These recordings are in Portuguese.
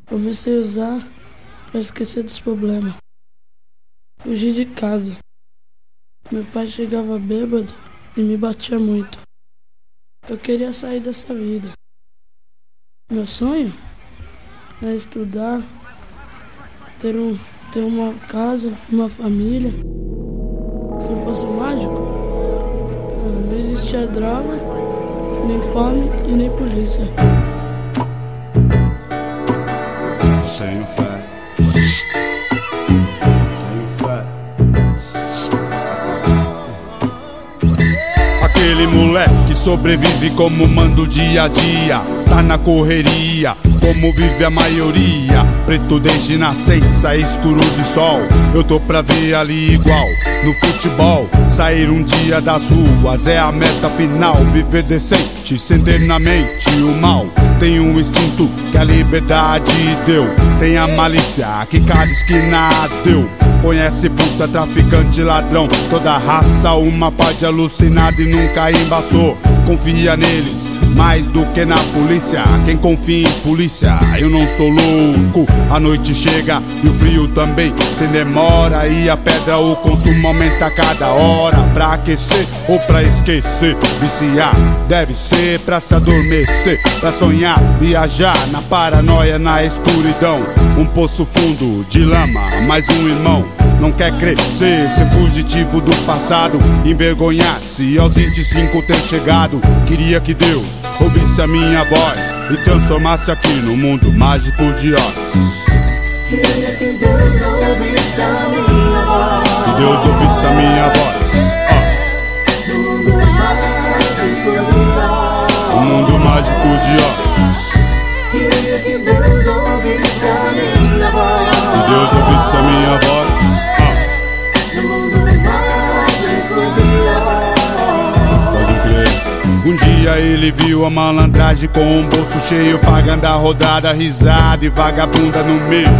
Comecei a usar para esquecer dos problemas. Fugi de casa. Meu pai chegava bêbado e me batia muito. Eu queria sair dessa vida. Meu sonho é estudar, ter uma casa, uma família. Se eu fosse mágico, não existia droga, nem fome e nem polícia. Tenho fé. Tenho fé. Aquele moleque sobrevive como manda o dia a dia. Tá na correria, como vive a maioria. Preto desde nascença, escuro de sol. Eu tô pra ver ali igual no futebol. Sair um dia das ruas é a meta final. Viver decente, sem ter na mente o mal. Tem um instinto que a liberdade deu. Tem a malícia que cada esquina deu. Conhece puta, traficante, ladrão, toda raça, uma pá de alucinado e nunca embaçou. Confia neles mais do que na polícia. Quem confia em polícia, eu não sou louco. A noite chega e o frio também, sem demora. E a pedra, o consumo aumenta a cada hora. Pra aquecer ou pra esquecer. Viciar deve ser pra se adormecer, pra sonhar, viajar na paranoia, na escuridão. Um poço fundo de lama, mais um irmão. Não quer crescer, ser fugitivo do passado, envergonhar-se aos 25 ter chegado. Queria que Deus ouvisse a minha voz e transformasse aqui no mundo mágico de Oz. Queria que Deus ouvisse a minha voz. Que Deus ouvisse a minha voz. O mundo mágico de Oz. Queria que Deus ouvisse a minha voz. Que Deus ouvisse a minha voz. Um dia ele viu a malandragem com um bolso cheio, pagando a rodada, risada e vagabunda no meio.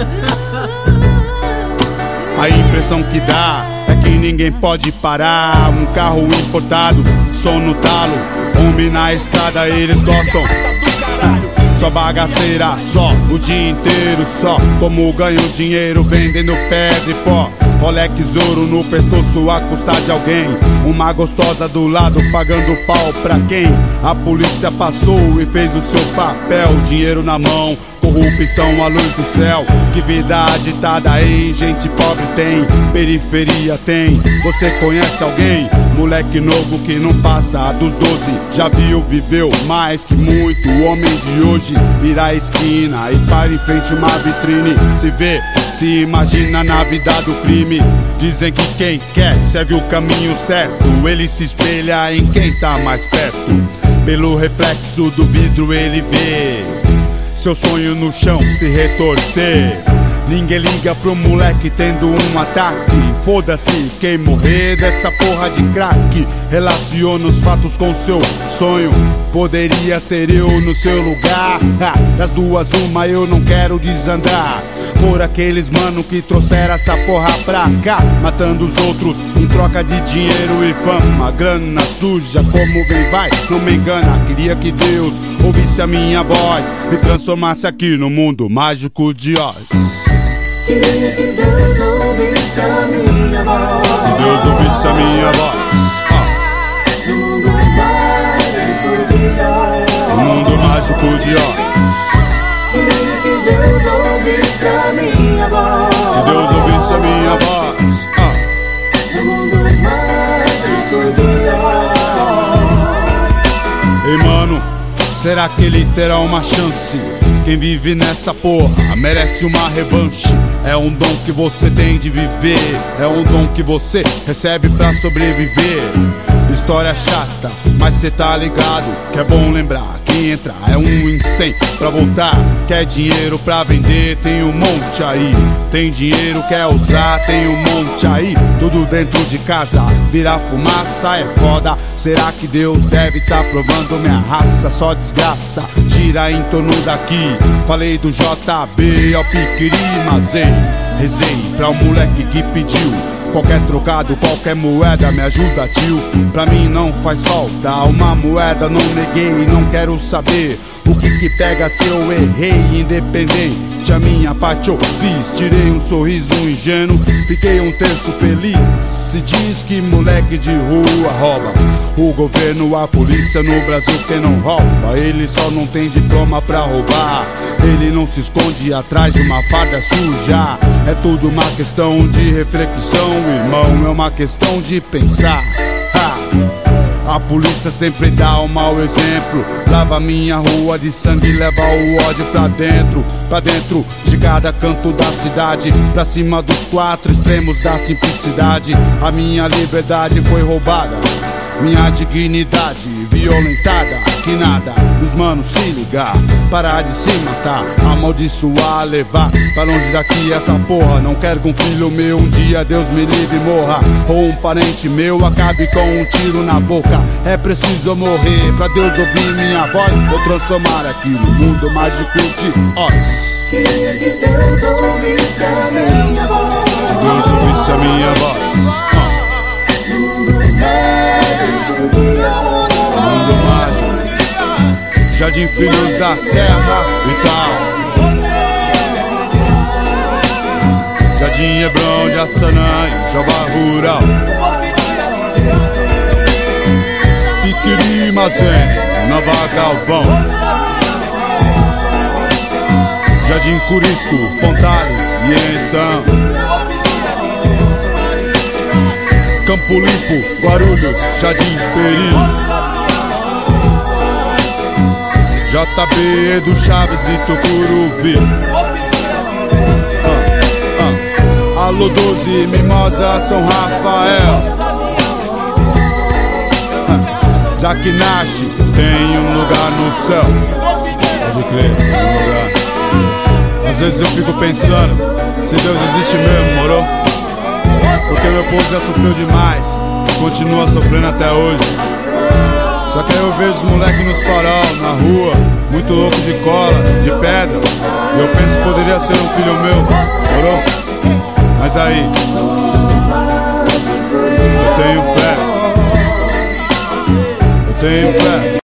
A impressão que dá é que ninguém pode parar. Um carro importado, som no talo, homem na estrada, eles gostam. Só bagaceira, só o dia inteiro, só como ganham dinheiro vendendo pedra e pó. Rolex ouro no pescoço à custa de alguém. Uma gostosa do lado pagando pau pra quem? A polícia passou e fez o seu papel. Dinheiro na mão, corrupção à luz do céu. Que vida agitada, hein? Gente pobre tem, periferia tem. Você conhece alguém? Moleque novo que não passa dos 12. Já viu, viveu mais que muito. O homem de hoje vira a esquina e para em frente uma vitrine. Se vê, se imagina na vida do crime. Dizem que quem quer segue o caminho certo. Ele se espelha em quem tá mais perto. Pelo reflexo do vidro ele vê seu sonho no chão se retorcer. Ninguém liga pro moleque tendo um ataque. Foda-se quem morrer dessa porra de crack. Relaciona os fatos com seu sonho. Poderia ser eu no seu lugar. Das duas uma, eu não quero desandar por aqueles mano que trouxeram essa porra pra cá, matando os outros em troca de dinheiro e fama. Grana suja como vem vai, não me engana. Queria que Deus ouvisse a minha voz e transformasse aqui no mundo mágico de Oz. Queria que Deus ouvisse a minha voz. Que Deus ouvisse a minha voz. No mundo mágico de Oz. O mundo mágico de Oz. Queria que Deus ouvisse a minha voz. Que Deus ouvisse a minha voz. No mundo mágico de Oz. Ei mano, será que ele terá uma chance? Quem vive nessa porra merece uma revanche. É um dom que você tem de viver. É um dom que você recebe pra sobreviver. História chata, mas cê tá ligado que é bom lembrar. Quem entra é um em 100 pra voltar. Quer dinheiro pra vender, tem um monte aí. Tem dinheiro, quer usar, tem um monte aí. Tudo dentro de casa, virar fumaça é foda. Será que Deus deve tá provando minha raça? Só desgraça, gira em torno daqui. Falei do JB ao Piquiri, mas ei, rezei pra o moleque que pediu Qualquer trocado, qualquer moeda me ajuda, tio. Pra mim não faz falta uma moeda, não neguei, não quero saber o que pega se eu errei. Independente, a minha parte eu fiz. Tirei um sorriso ingênuo, fiquei um terço feliz. Se diz que moleque de rua rouba, o governo, a polícia no Brasil quem não rouba. Ele só não tem diploma pra roubar, ele não se esconde atrás de uma farda suja. É tudo uma questão de reflexão, irmão, é uma questão de pensar. A polícia sempre dá um mau exemplo, lava minha rua de sangue, leva o ódio pra dentro de cada canto da cidade, pra cima dos quatro extremos da simplicidade. A minha liberdade foi roubada, minha dignidade violentada. Que nada, os manos se ligar, parar de se matar, amaldiçoar, levar pra longe daqui essa porra. Não quero que um filho meu um dia, Deus me livre, morra, ou um parente meu acabe com um tiro na boca. É preciso morrer pra Deus ouvir minha voz, vou transformar aqui no mundo mágico de Oz. Queria que Deus ouvisse a minha voz, Deus ouvisse a minha voz. Mundo mágico, Jardim Filhos da Terra e tal. Jardim Hebron de Assanã e Jova Rural. Piquiri Mazem, Nova Galvão. Jardim Curisco, Fontales e então Campo Limpo, Guarulhos, Jardim Peri. JB, Edu Chaves e Tucuruvi. Alô 12, Mimosa, São Rafael. Já que nasce, tem um lugar no céu. Pode crer, tem um lugar. Às vezes eu fico pensando, se Deus existe mesmo, moro? Porque meu povo já sofreu demais e continua sofrendo até hoje. Só que aí eu vejo os moleques nos farol, na rua, muito louco de cola, de pedra. E eu penso que poderia ser um filho meu, morou? Mas aí, eu tenho fé. Eu tenho fé.